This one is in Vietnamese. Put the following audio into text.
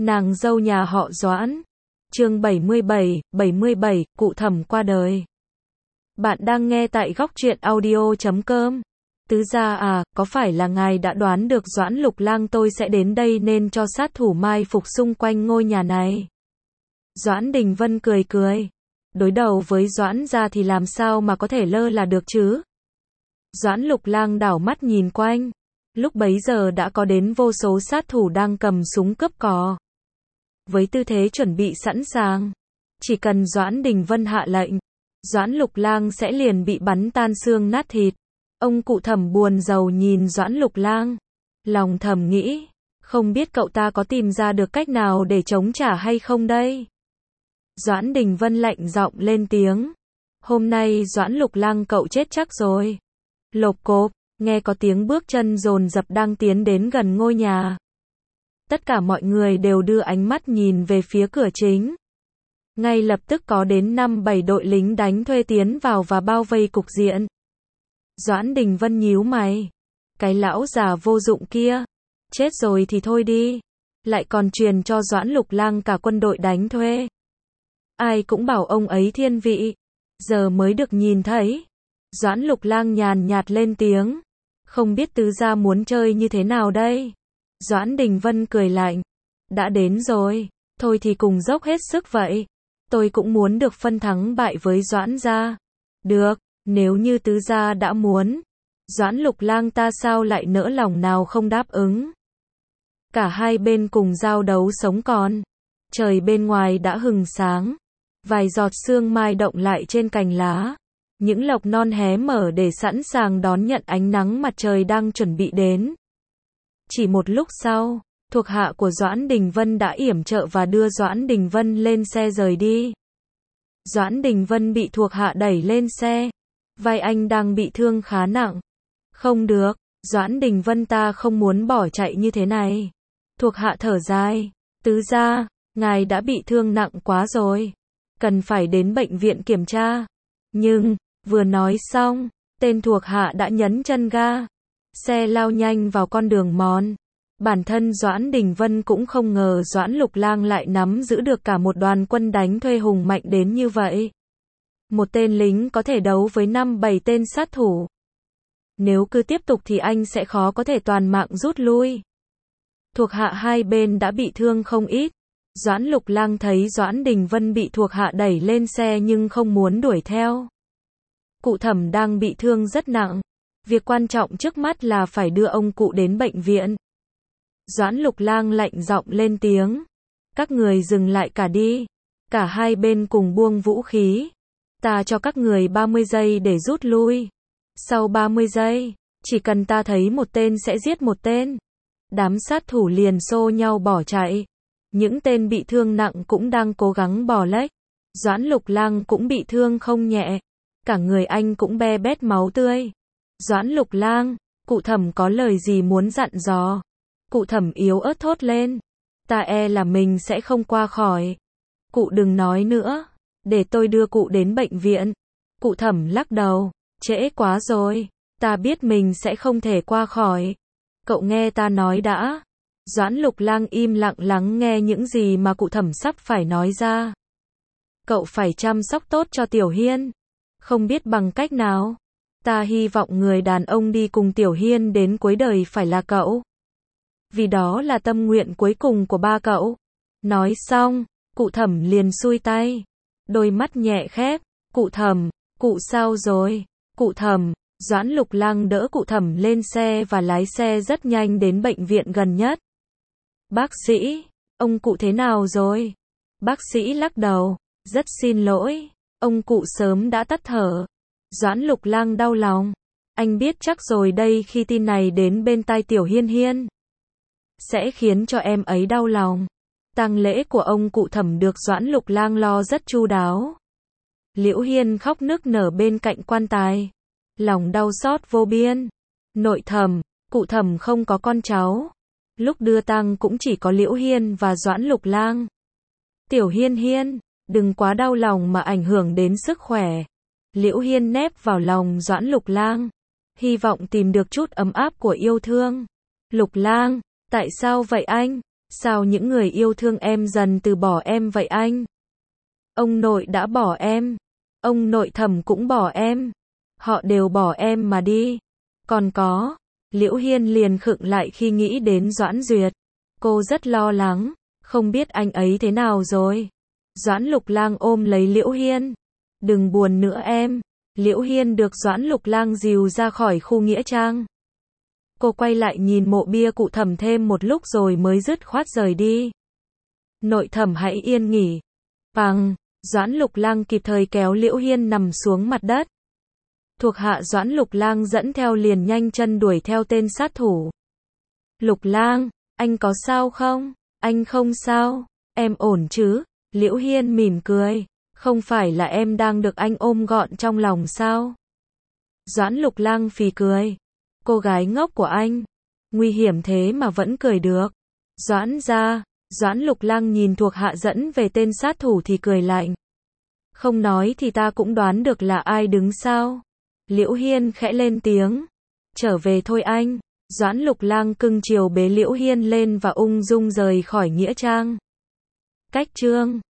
Nàng dâu nhà họ Doãn. Chương 77, cụ Thẩm qua đời. Bạn đang nghe tại góc truyện audio.com. Tứ gia à, có phải là ngài đã đoán được Doãn Lục Lang tôi sẽ đến đây nên cho sát thủ mai phục xung quanh ngôi nhà này? Doãn Đình Vân cười cười. Đối đầu với Doãn gia thì làm sao mà có thể lơ là được chứ? Doãn Lục Lang đảo mắt nhìn quanh. Lúc bấy giờ đã có đến vô số sát thủ đang cầm súng cướp cò. Với tư thế chuẩn bị sẵn sàng. Chỉ cần Doãn Đình Vân hạ lệnh, Doãn Lục Lang sẽ liền bị bắn tan xương nát thịt. Ông cụ Thẩm buồn rầu nhìn Doãn Lục Lang. Lòng thầm nghĩ, không biết cậu ta có tìm ra được cách nào để chống trả hay không đây? Doãn Đình Vân lạnh giọng lên tiếng. Hôm nay Doãn Lục Lang cậu chết chắc rồi. Lộp cộp, nghe có tiếng bước chân dồn dập đang tiến đến gần ngôi nhà. Tất cả mọi người đều đưa ánh mắt nhìn về phía cửa chính. Ngay lập tức có đến 5-7 đội lính đánh thuê tiến vào và bao vây cục diện. Doãn Đình Vân nhíu mày. Cái lão già vô dụng kia. Chết rồi thì thôi đi. Lại còn truyền cho Doãn Lục Lang cả quân đội đánh thuê. Ai cũng bảo ông ấy thiên vị. Giờ mới được nhìn thấy. Doãn Lục Lang nhàn nhạt lên tiếng. Không biết tứ gia muốn chơi như thế nào đây? Doãn Đình Vân cười lạnh. Đã đến rồi. Thôi thì cùng dốc hết sức vậy. Tôi cũng muốn được phân thắng bại với Doãn gia. Được, nếu như tứ gia đã muốn. Doãn Lục Lang ta sao lại nỡ lòng nào không đáp ứng. Cả hai bên cùng giao đấu sống còn. Trời bên ngoài đã hừng sáng. Vài giọt sương mai động lại trên cành lá. Những lộc non hé mở để sẵn sàng đón nhận ánh nắng mặt trời đang chuẩn bị đến. Chỉ một lúc sau, thuộc hạ của Doãn Đình Vân đã yểm trợ và đưa Doãn Đình Vân lên xe rời đi. Doãn Đình Vân bị thuộc hạ đẩy lên xe. Vai anh đang bị thương khá nặng. Không được, Doãn Đình Vân ta không muốn bỏ chạy như thế này. Thuộc hạ thở dài. Tứ gia, ngài đã bị thương nặng quá rồi. Cần phải đến bệnh viện kiểm tra. Nhưng, vừa nói xong, tên thuộc hạ đã nhấn chân ga. Xe lao nhanh vào con đường mòn. Bản thân Doãn Đình Vân cũng không ngờ Doãn Lục Lang lại nắm giữ được cả một đoàn quân đánh thuê hùng mạnh đến như vậy. Một tên lính có thể đấu với 5-7 tên sát thủ. Nếu cứ tiếp tục thì anh sẽ khó có thể toàn mạng rút lui. Thuộc hạ hai bên đã bị thương không ít. Doãn Lục Lang thấy Doãn Đình Vân bị thuộc hạ đẩy lên xe nhưng không muốn đuổi theo. Cụ Thẩm đang bị thương rất nặng. Việc quan trọng trước mắt là phải đưa ông cụ đến bệnh viện. Doãn Lục Lang lạnh giọng lên tiếng. Các người dừng lại cả đi. Cả hai bên cùng buông vũ khí. Ta cho các người 30 giây để rút lui. Sau 30 giây, chỉ cần ta thấy một tên sẽ giết một tên. Đám sát thủ liền xô nhau bỏ chạy. Những tên bị thương nặng cũng đang cố gắng bò lách. Doãn Lục Lang cũng bị thương không nhẹ. Cả người anh cũng be bét máu tươi. Doãn Lục Lang, cụ Thẩm có lời gì muốn dặn dò? Cụ Thẩm yếu ớt thốt lên. Ta e là mình sẽ không qua khỏi. Cụ đừng nói nữa. Để tôi đưa cụ đến bệnh viện. Cụ Thẩm lắc đầu. Trễ quá rồi. Ta biết mình sẽ không thể qua khỏi. Cậu nghe ta nói đã. Doãn Lục Lang im lặng lắng nghe những gì mà cụ Thẩm sắp phải nói ra. Cậu phải chăm sóc tốt cho Tiểu Hiên. Không biết bằng cách nào. Ta hy vọng người đàn ông đi cùng Tiểu Hiên đến cuối đời phải là cậu. Vì đó là tâm nguyện cuối cùng của ba cậu. Nói xong, cụ Thẩm liền xuôi tay. Đôi mắt nhẹ khép. Cụ Thẩm, cụ sao rồi? Cụ Thẩm, Doãn Lục Lang đỡ cụ Thẩm lên xe và lái xe rất nhanh đến bệnh viện gần nhất. Bác sĩ, ông cụ thế nào rồi? Bác sĩ lắc đầu. Rất xin lỗi, ông cụ sớm đã tắt thở. Doãn Lục Lang đau lòng. Anh biết chắc rồi đây khi tin này đến bên tai Tiểu Hiên Hiên. Sẽ khiến cho em ấy đau lòng. Tang lễ của ông cụ Thẩm được Doãn Lục Lang lo rất chu đáo. Liễu Hiên khóc nức nở bên cạnh quan tài. Lòng đau xót vô biên. Nội Thẩm, cụ Thẩm không có con cháu. Lúc đưa tang cũng chỉ có Liễu Hiên và Doãn Lục Lang. Tiểu Hiên Hiên, đừng quá đau lòng mà ảnh hưởng đến sức khỏe. Liễu Hiên nép vào lòng Doãn Lục Lang. Hy vọng tìm được chút ấm áp của yêu thương. Lục Lang, tại sao vậy anh? Sao những người yêu thương em dần từ bỏ em vậy anh? Ông nội đã bỏ em. Ông nội Thẩm cũng bỏ em. Họ đều bỏ em mà đi. Còn có, Liễu Hiên liền khựng lại khi nghĩ đến Doãn Duyệt. Cô rất lo lắng, không biết anh ấy thế nào rồi. Doãn Lục Lang ôm lấy Liễu Hiên. Đừng buồn nữa em. Liễu Hiên được Doãn Lục Lang dìu ra khỏi khu nghĩa trang. Cô quay lại nhìn mộ bia cụ Thẩm thêm một lúc rồi mới dứt khoát rời đi. Nội Thẩm hãy yên nghỉ. Bằng, Doãn Lục Lang kịp thời kéo Liễu Hiên nằm xuống mặt đất. Thuộc hạ Doãn Lục Lang dẫn theo liền nhanh chân đuổi theo tên sát thủ. Lục Lang, anh có sao không? Anh không sao, em ổn chứ? Liễu Hiên mỉm cười. Không phải là em đang được anh ôm gọn trong lòng sao? Doãn Lục Lang phì cười. Cô gái ngốc của anh. Nguy hiểm thế mà vẫn cười được. Doãn gia. Doãn Lục Lang nhìn thuộc hạ dẫn về tên sát thủ thì cười lạnh. Không nói thì ta cũng đoán được là ai đứng sau. Liễu Hiên khẽ lên tiếng. Trở về thôi anh. Doãn Lục Lang cưng chiều bế Liễu Hiên lên và ung dung rời khỏi nghĩa trang. Cách chương